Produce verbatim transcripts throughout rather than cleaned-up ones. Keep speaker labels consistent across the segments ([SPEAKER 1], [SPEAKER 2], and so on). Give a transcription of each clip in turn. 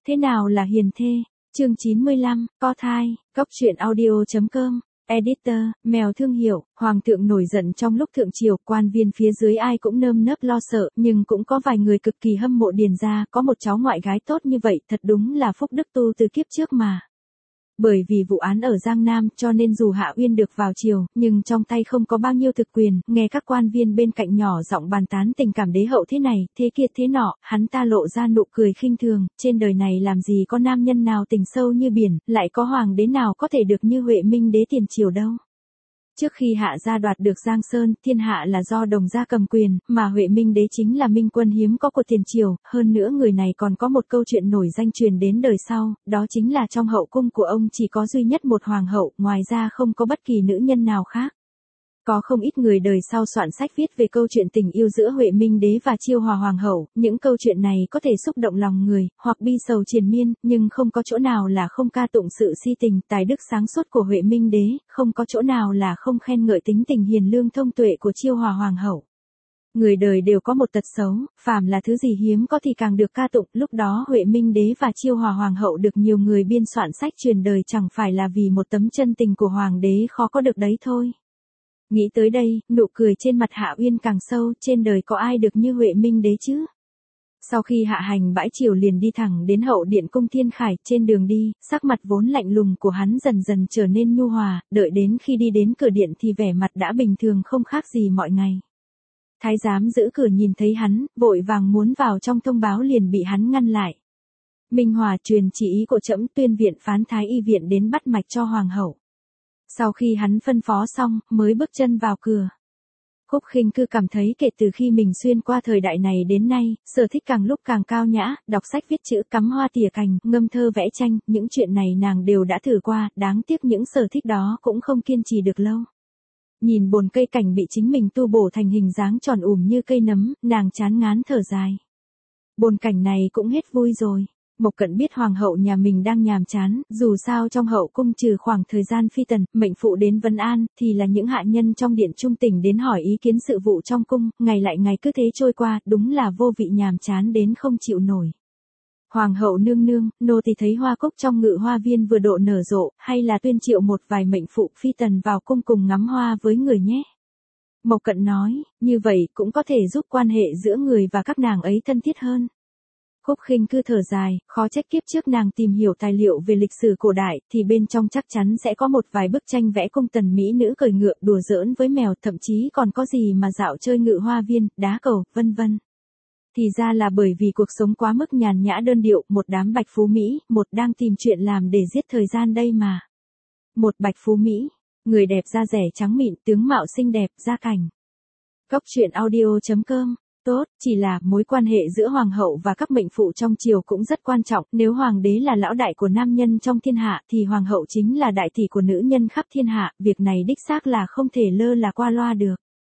[SPEAKER 1] Thế nào là hiền thê? Chương chín mươi lăm, có thai, Cóc truyện audio.com, Editor, mèo thương hiệu, hoàng thượng nổi giận trong lúc thượng triều, quan viên phía dưới ai cũng nơm nớp lo sợ, nhưng cũng có vài người cực kỳ hâm mộ Điền gia, có một cháu ngoại gái tốt như vậy, thật đúng là phúc đức tu từ kiếp trước mà. Bởi vì vụ án ở Giang Nam cho nên dù Hạ Uyên được vào triều, nhưng trong tay không có bao nhiêu thực quyền, nghe các quan viên bên cạnh nhỏ giọng bàn tán tình cảm đế hậu thế này, thế kia thế nọ, hắn ta lộ ra nụ cười khinh thường, trên đời này làm gì có nam nhân nào tình sâu như biển, lại có hoàng đế nào có thể được như Huệ Minh đế tiền triều đâu. Trước khi Hạ gia đoạt được Giang Sơn, thiên hạ là do Đồng gia cầm quyền, mà Huệ Minh đế chính là minh quân hiếm có của tiền triều, hơn nữa người này còn có một câu chuyện nổi danh truyền đến đời sau, đó chính là trong hậu cung của ông chỉ có duy nhất một hoàng hậu, ngoài ra không có bất kỳ nữ nhân nào khác. Có không ít người đời sau soạn sách viết về câu chuyện tình yêu giữa Huệ Minh đế và Chiêu Hòa hoàng hậu, những câu chuyện này có thể xúc động lòng người, hoặc bi sầu triền miên, nhưng không có chỗ nào là không ca tụng sự si tình, tài đức sáng suốt của Huệ Minh đế, không có chỗ nào là không khen ngợi tính tình hiền lương thông tuệ của Chiêu Hòa hoàng hậu. Người đời đều có một tật xấu, phàm là thứ gì hiếm có thì càng được ca tụng, lúc đó Huệ Minh đế và Chiêu Hòa hoàng hậu được nhiều người biên soạn sách truyền đời chẳng phải là vì một tấm chân tình của hoàng đế khó có được đấy thôi. Nghĩ tới đây, nụ cười trên mặt Hạ Uyên càng sâu, trên đời có ai được như Huệ Minh đế chứ? Sau khi hạ hành bãi triều liền đi thẳng đến hậu điện cung Thiên Khải, trên đường đi, sắc mặt vốn lạnh lùng của hắn dần dần trở nên nhu hòa, đợi đến khi đi đến cửa điện thì vẻ mặt đã bình thường không khác gì mọi ngày. Thái giám giữ cửa nhìn thấy hắn, vội vàng muốn vào trong thông báo liền bị hắn ngăn lại. Minh Hòa truyền chỉ ý của trẫm, tuyên viện phán thái y viện đến bắt mạch cho hoàng hậu. Sau khi hắn phân phó xong, mới bước chân vào cửa. Khúc Khinh Cư cảm thấy kể từ khi mình xuyên qua thời đại này đến nay, sở thích càng lúc càng cao nhã, đọc sách viết chữ, cắm hoa tỉa cành, ngâm thơ vẽ tranh, những chuyện này nàng đều đã thử qua, đáng tiếc những sở thích đó cũng không kiên trì được lâu. Nhìn bồn cây cảnh bị chính mình tu bổ thành hình dáng tròn ủm như cây nấm, nàng chán ngán thở dài. Bồn cảnh này cũng hết vui rồi. Mộc Cận biết hoàng hậu nhà mình đang nhàm chán, dù sao trong hậu cung trừ khoảng thời gian phi tần, mệnh phụ đến vấn an, thì là những hạ nhân trong điện trung tình đến hỏi ý kiến sự vụ trong cung, ngày lại ngày cứ thế trôi qua, đúng là vô vị nhàm chán đến không chịu nổi. Hoàng hậu nương nương, nô tỳ thấy hoa cúc trong ngự hoa viên vừa độ nở rộ, hay là tuyên triệu một vài mệnh phụ phi tần vào cung cùng ngắm hoa với người nhé. Mộc Cận nói, như vậy cũng có thể giúp quan hệ giữa người và các nàng ấy thân thiết hơn. Khúc Khinh Cư thở dài, khó trách kiếp trước nàng tìm hiểu tài liệu về lịch sử cổ đại, thì bên trong chắc chắn sẽ có một vài bức tranh vẽ cung tần mỹ nữ cởi ngựa đùa giỡn với mèo, thậm chí còn có gì mà dạo chơi ngự hoa viên, đá cầu, vân vân. Thì ra là bởi vì cuộc sống quá mức nhàn nhã đơn điệu, một đám bạch phú Mỹ, một đang tìm chuyện làm để giết thời gian đây mà. Một bạch phú Mỹ, người đẹp da rẻ trắng mịn, tướng mạo xinh đẹp, gia cảnh. Cóc truyện audio.com. Tốt, chỉ là mối quan hệ giữa hoàng hậu và các mệnh phụ trong triều cũng rất quan trọng, nếu hoàng đế là lão đại của nam nhân trong thiên hạ thì hoàng hậu chính là đại tỷ của nữ nhân khắp thiên hạ, việc này đích xác là không thể lơ là qua loa được.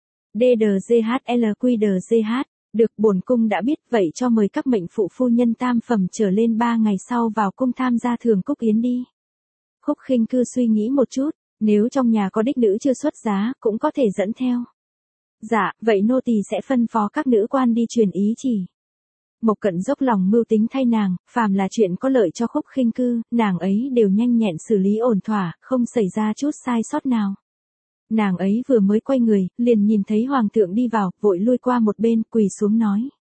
[SPEAKER 1] đê đê giê hát lờ quy đê giê hát, được bổn cung đã biết, vậy cho mời các mệnh phụ phu nhân tam phẩm trở lên ba ngày sau vào cung tham gia thường cúc yến đi. Khúc Khinh Cư suy nghĩ một chút, nếu trong nhà có đích nữ chưa xuất giá, cũng có thể dẫn theo. Dạ, vậy nô tỳ sẽ phân phó các nữ quan đi truyền ý chỉ. Mộc Cận dốc lòng mưu tính thay nàng, phàm là chuyện có lợi cho Khúc Khinh Cư, nàng ấy đều nhanh nhẹn xử lý ổn thỏa, không xảy ra chút sai sót nào. Nàng ấy vừa mới quay người, liền nhìn thấy hoàng thượng đi vào, vội lui qua một bên, quỳ xuống nói.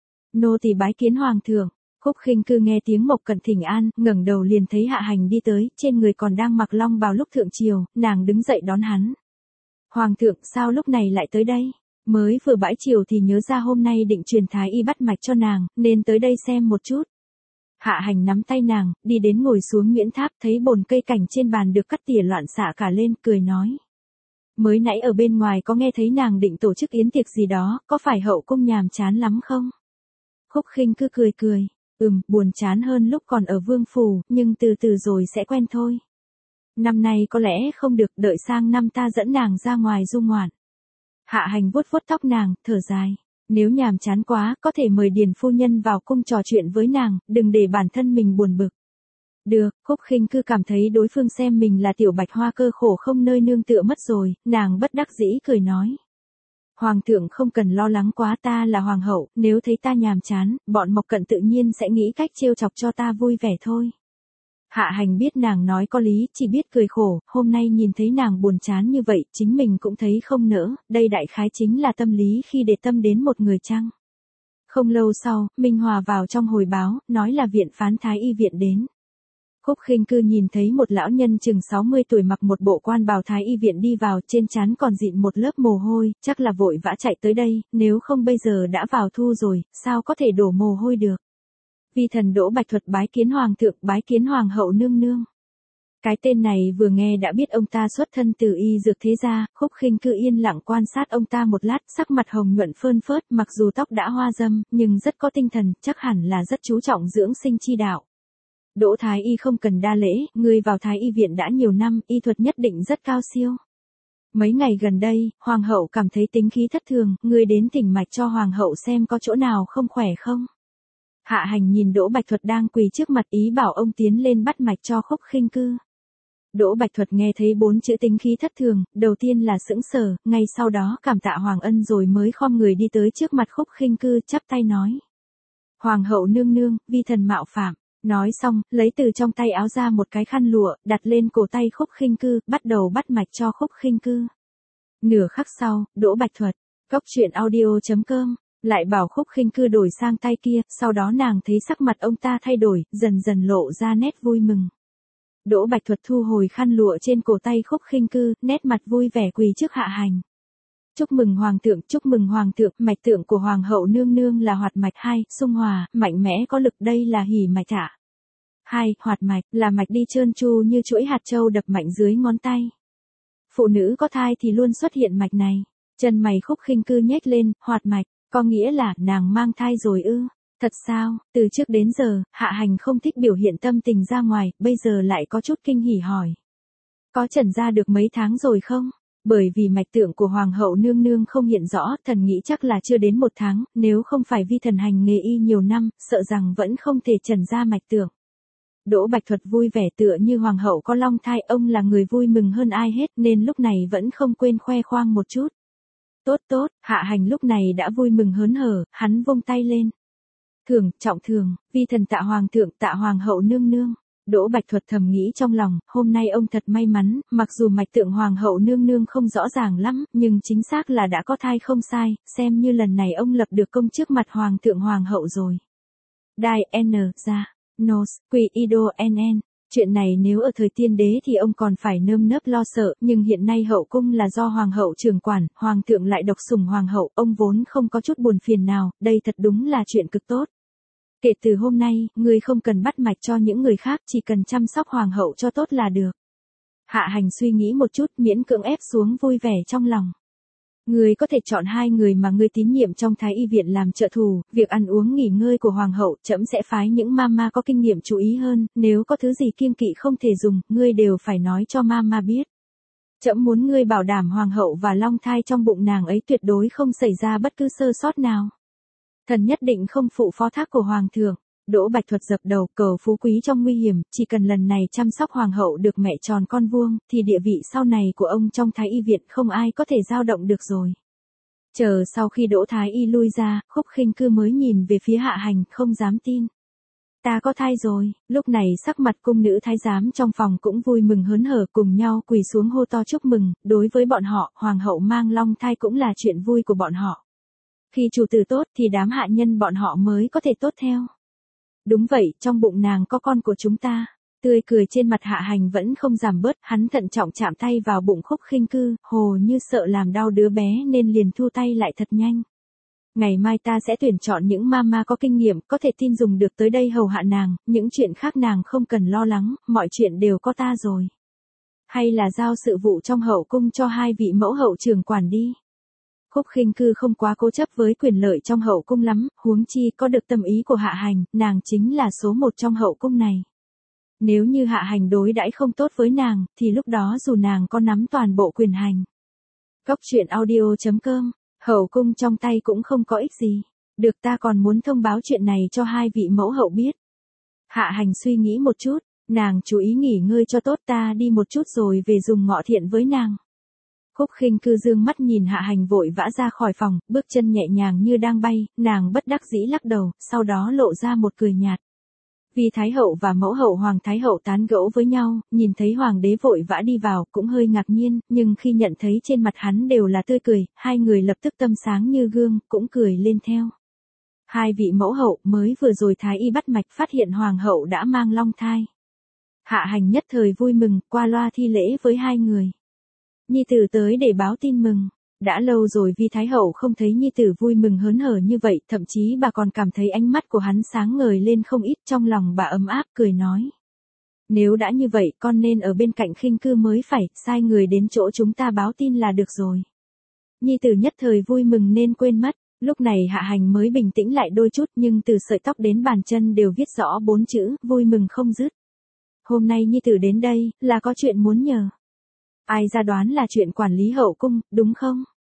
[SPEAKER 1] Nô tỳ bái kiến hoàng thượng. Khúc Khinh Cư nghe tiếng Mộc Cận thỉnh an, ngẩng đầu liền thấy hạ hành đi tới, trên người còn đang mặc long bào lúc thượng triều, nàng đứng dậy đón hắn. Hoàng thượng, sao lúc này lại tới đây? Mới vừa bãi triều thì nhớ ra hôm nay định truyền thái y bắt mạch cho nàng, nên tới đây xem một chút. Hạ hành nắm tay nàng, đi đến ngồi xuống Nguyễn Tháp, thấy bồn cây cảnh trên bàn được cắt tỉa loạn xạ cả lên, cười nói. Mới nãy ở bên ngoài có nghe thấy nàng định tổ chức yến tiệc gì đó, có phải hậu cung nhàm chán lắm không? Khúc Khinh Cư cười cười, ừm, buồn chán hơn lúc còn ở vương phủ, nhưng từ từ rồi sẽ quen thôi. Năm nay có lẽ không được, đợi sang năm ta dẫn nàng ra ngoài du ngoạn. Hạ hành vuốt vuốt tóc nàng, thở dài. Nếu nhàm chán quá, có thể mời Điền phu nhân vào cung trò chuyện với nàng, đừng để bản thân mình buồn bực. Được, Khúc Khinh Cư cảm thấy đối phương xem mình là tiểu bạch hoa cơ khổ không nơi nương tựa mất rồi, nàng bất đắc dĩ cười nói. Hoàng thượng không cần lo lắng quá, ta là hoàng hậu, nếu thấy ta nhàm chán, bọn Mộc Cận tự nhiên sẽ nghĩ cách trêu chọc cho ta vui vẻ thôi. Hạ Hành biết nàng nói có lý, chỉ biết cười khổ, hôm nay nhìn thấy nàng buồn chán như vậy, chính mình cũng thấy không nỡ, đây đại khái chính là tâm lý khi để tâm đến một người chăng. Không lâu sau, Minh Hòa vào trong hồi báo, nói là viện phán Thái Y viện đến. Khúc Khinh Cư nhìn thấy một lão nhân chừng sáu mươi tuổi mặc một bộ quan bào Thái Y viện đi vào, trên trán còn dịn một lớp mồ hôi, chắc là vội vã chạy tới đây, nếu không bây giờ đã vào thu rồi, sao có thể đổ mồ hôi được. Vi thần Đỗ Bạch Thuật bái kiến hoàng thượng, bái kiến hoàng hậu nương nương. Cái tên này vừa nghe đã biết ông ta xuất thân từ y dược thế gia, Khúc Khinh Cư yên lặng quan sát ông ta một lát, sắc mặt hồng nhuận phơn phớt, mặc dù tóc đã hoa râm, nhưng rất có tinh thần, chắc hẳn là rất chú trọng dưỡng sinh chi đạo. Đỗ Thái Y không cần đa lễ, ngươi vào Thái Y viện đã nhiều năm, y thuật nhất định rất cao siêu. Mấy ngày gần đây, hoàng hậu cảm thấy tính khí thất thường, ngươi đến thỉnh mạch cho hoàng hậu xem có chỗ nào không khỏe không. Hạ Hành nhìn Đỗ Bạch Thuật đang quỳ trước mặt, ý bảo ông tiến lên bắt mạch cho Khúc Khinh Cư. Đỗ Bạch Thuật nghe thấy bốn chữ tính khí thất thường, đầu tiên là sững sờ, ngay sau đó cảm tạ Hoàng Ân rồi mới khom người đi tới trước mặt Khúc Khinh Cư, chắp tay nói. Hoàng hậu nương nương, vi thần mạo phạm. Nói xong, lấy từ trong tay áo ra một cái khăn lụa, đặt lên cổ tay Khúc Khinh Cư, bắt đầu bắt mạch cho Khúc Khinh Cư. Nửa khắc sau, Đỗ Bạch Thuật, cốc truyện audio chấm com, lại bảo Khúc Khinh Cư đổi sang tay kia, sau đó nàng thấy sắc mặt ông ta thay đổi, dần dần lộ ra nét vui mừng. Đỗ Bạch Thuật thu hồi khăn lụa trên cổ tay Khúc Khinh Cư, nét mặt vui vẻ quỳ trước Hạ Hành. Chúc mừng hoàng thượng, chúc mừng hoàng thượng, mạch tượng của hoàng hậu nương nương là hoạt mạch hai, sung hòa, mạnh mẽ có lực, đây là hỉ mạch ạ. hai, hoạt mạch, là mạch đi trơn tru như chuỗi hạt châu đập mạnh dưới ngón tay. Phụ nữ có thai thì luôn xuất hiện mạch này. Chân mày Khúc Khinh Cư nhếch lên, hoạt mạch, có nghĩa là nàng mang thai rồi ư? Thật sao? Từ trước đến giờ, Hạ Hành không thích biểu hiện tâm tình ra ngoài, bây giờ lại có chút kinh hỉ hỏi. Có trần ra được mấy tháng rồi không? Bởi vì mạch tượng của hoàng hậu nương nương không hiện rõ, thần nghĩ chắc là chưa đến một tháng, nếu không phải vi thần hành nghề y nhiều năm, sợ rằng vẫn không thể trần ra mạch tượng. Đỗ Bạch Thuật vui vẻ tựa như hoàng hậu có long thai, ông là người vui mừng hơn ai hết nên lúc này vẫn không quên khoe khoang một chút. Tốt tốt, Hạ Hành lúc này đã vui mừng hớn hở, hắn vung tay lên. Thường, trọng thường, vi thần tạ hoàng thượng, tạ hoàng hậu nương nương. Đỗ Bạch Thuật thầm nghĩ trong lòng, hôm nay ông thật may mắn, mặc dù mạch tượng hoàng hậu nương nương không rõ ràng lắm, nhưng chính xác là đã có thai không sai, xem như lần này ông lập được công trước mặt hoàng thượng hoàng hậu rồi. Đai N, ra, Nos, Quy Ido N N. Chuyện này nếu ở thời tiên đế thì ông còn phải nơm nớp lo sợ, nhưng hiện nay hậu cung là do hoàng hậu trưởng quản, hoàng thượng lại độc sủng hoàng hậu, ông vốn không có chút buồn phiền nào, đây thật đúng là chuyện cực tốt. Kể từ hôm nay, ngươi không cần bắt mạch cho những người khác, chỉ cần chăm sóc hoàng hậu cho tốt là được. Hạ Hành suy nghĩ một chút, miễn cưỡng ép xuống vui vẻ trong lòng. Ngươi có thể chọn hai người mà ngươi tín nhiệm trong Thái Y viện làm trợ thủ, việc ăn uống nghỉ ngơi của hoàng hậu, trẫm sẽ phái những mama có kinh nghiệm chú ý hơn, nếu có thứ gì kiêng kỵ không thể dùng, ngươi đều phải nói cho mama biết. Trẫm muốn ngươi bảo đảm hoàng hậu và long thai trong bụng nàng ấy tuyệt đối không xảy ra bất cứ sơ sót nào. Thần nhất định không phụ phó thác của hoàng thượng. Đỗ Bạch Thuật dập đầu, cầu phú quý trong nguy hiểm, chỉ cần lần này chăm sóc hoàng hậu được mẹ tròn con vuông, thì địa vị sau này của ông trong Thái Y viện không ai có thể dao động được rồi. Chờ sau khi Đỗ Thái Y lui ra, Khúc Khinh Cư mới nhìn về phía Hạ Hành, không dám tin. Ta có thai rồi. Lúc này sắc mặt cung nữ thái giám trong phòng cũng vui mừng hớn hở, cùng nhau quỳ xuống hô to chúc mừng, đối với bọn họ, hoàng hậu mang long thai cũng là chuyện vui của bọn họ. Khi chủ tử tốt thì đám hạ nhân bọn họ mới có thể tốt theo. Đúng vậy, trong bụng nàng có con của chúng ta. Tươi cười trên mặt Hạ Hành vẫn không giảm bớt, hắn thận trọng chạm tay vào bụng Khúc Khinh Cư, hồ như sợ làm đau đứa bé nên liền thu tay lại thật nhanh. Ngày mai ta sẽ tuyển chọn những mama có kinh nghiệm, có thể tin dùng được tới đây hầu hạ nàng, những chuyện khác nàng không cần lo lắng, mọi chuyện đều có ta rồi. Hay là giao sự vụ trong hậu cung cho hai vị mẫu hậu trưởng quản đi. Khúc Khinh Cư không quá cố chấp với quyền lợi trong hậu cung lắm, huống chi có được tâm ý của Hạ Hành, nàng chính là số một trong hậu cung này. Nếu như Hạ Hành đối đãi không tốt với nàng, thì lúc đó dù nàng có nắm toàn bộ quyền hành. Cốc truyện audio chấm com, hậu cung trong tay cũng không có ích gì. Được, ta còn muốn thông báo chuyện này cho hai vị mẫu hậu biết. Hạ Hành suy nghĩ một chút, nàng chú ý nghỉ ngơi cho tốt, ta đi một chút rồi về dùng ngọ thiện với nàng. Khúc Khinh Cư dương mắt nhìn Hạ Hành vội vã ra khỏi phòng, bước chân nhẹ nhàng như đang bay, nàng bất đắc dĩ lắc đầu, sau đó lộ ra một cười nhạt. Vi Thái Hậu và mẫu hậu Hoàng Thái Hậu tán gẫu với nhau, nhìn thấy Hoàng đế vội vã đi vào, cũng hơi ngạc nhiên, nhưng khi nhận thấy trên mặt hắn đều là tươi cười, hai người lập tức tâm sáng như gương, cũng cười lên theo. Hai vị mẫu hậu mới vừa rồi Thái y bắt mạch phát hiện Hoàng hậu đã mang long thai. Hạ Hành nhất thời vui mừng, qua loa thi lễ với hai người. Nhi tử tới để báo tin mừng. Đã lâu rồi Vi Thái Hậu không thấy nhi tử vui mừng hớn hở như vậy, thậm chí bà còn cảm thấy ánh mắt của hắn sáng ngời lên không ít, trong lòng bà ấm áp cười nói. Nếu đã như vậy con nên ở bên cạnh Khinh Cư mới phải, sai người đến chỗ chúng ta báo tin là được rồi. Nhi tử nhất thời vui mừng nên quên mất, lúc này Hạ Hành mới bình tĩnh lại đôi chút, nhưng từ sợi tóc đến bàn chân đều viết rõ bốn chữ, vui mừng không dứt. Hôm nay nhi tử đến đây, là có chuyện muốn nhờ. Ai ra đoán là chuyện quản lý hậu cung, đúng không?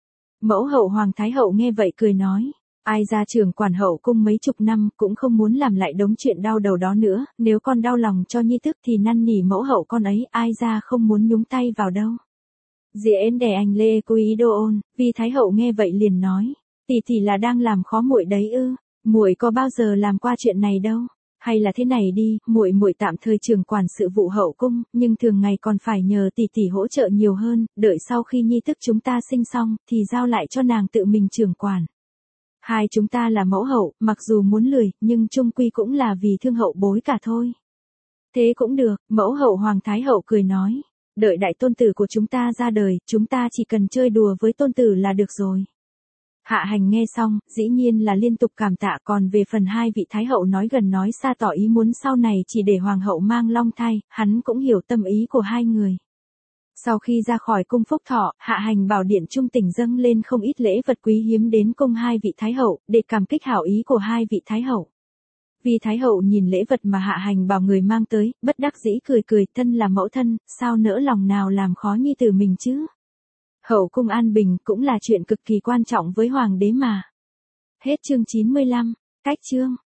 [SPEAKER 1] Mẫu hậu Hoàng Thái Hậu nghe vậy cười nói. Ai ra trưởng quản hậu cung mấy chục năm cũng không muốn làm lại đống chuyện đau đầu đó nữa, nếu con đau lòng cho nhi tức thì năn nỉ mẫu hậu con ấy, ai ra không muốn nhúng tay vào đâu. Diễn đè anh Lê cô ý đô ôn, Vi Thái Hậu nghe vậy liền nói. Tỷ tỷ là đang làm khó muội đấy ư? Muội có bao giờ làm qua chuyện này đâu. Hay là thế này đi, muội muội tạm thời trưởng quản sự vụ hậu cung, nhưng thường ngày còn phải nhờ tỷ tỷ hỗ trợ nhiều hơn, đợi sau khi nhi tức chúng ta sinh xong, thì giao lại cho nàng tự mình trưởng quản. Hai chúng ta là mẫu hậu, mặc dù muốn lười, nhưng chung quy cũng là vì thương hậu bối cả thôi. Thế cũng được, mẫu hậu Hoàng Thái Hậu cười nói. Đợi đại tôn tử của chúng ta ra đời, chúng ta chỉ cần chơi đùa với tôn tử là được rồi. Hạ Hành nghe xong, dĩ nhiên là liên tục cảm tạ, còn về phần hai vị Thái Hậu nói gần nói xa tỏ ý muốn sau này chỉ để Hoàng hậu mang long thai, hắn cũng hiểu tâm ý của hai người. Sau khi ra khỏi cung Phúc Thọ, Hạ Hành bảo điện trung tỉnh dâng lên không ít lễ vật quý hiếm đến cung hai vị Thái Hậu, để cảm kích hảo ý của hai vị Thái Hậu. Vi Thái Hậu nhìn lễ vật mà Hạ Hành bảo người mang tới, bất đắc dĩ cười cười, thân là mẫu thân, sao nỡ lòng nào làm khó nhi tử mình chứ. Hậu cung an bình cũng là chuyện cực kỳ quan trọng với hoàng đế mà. Hết chương chín mươi lăm, cách chương.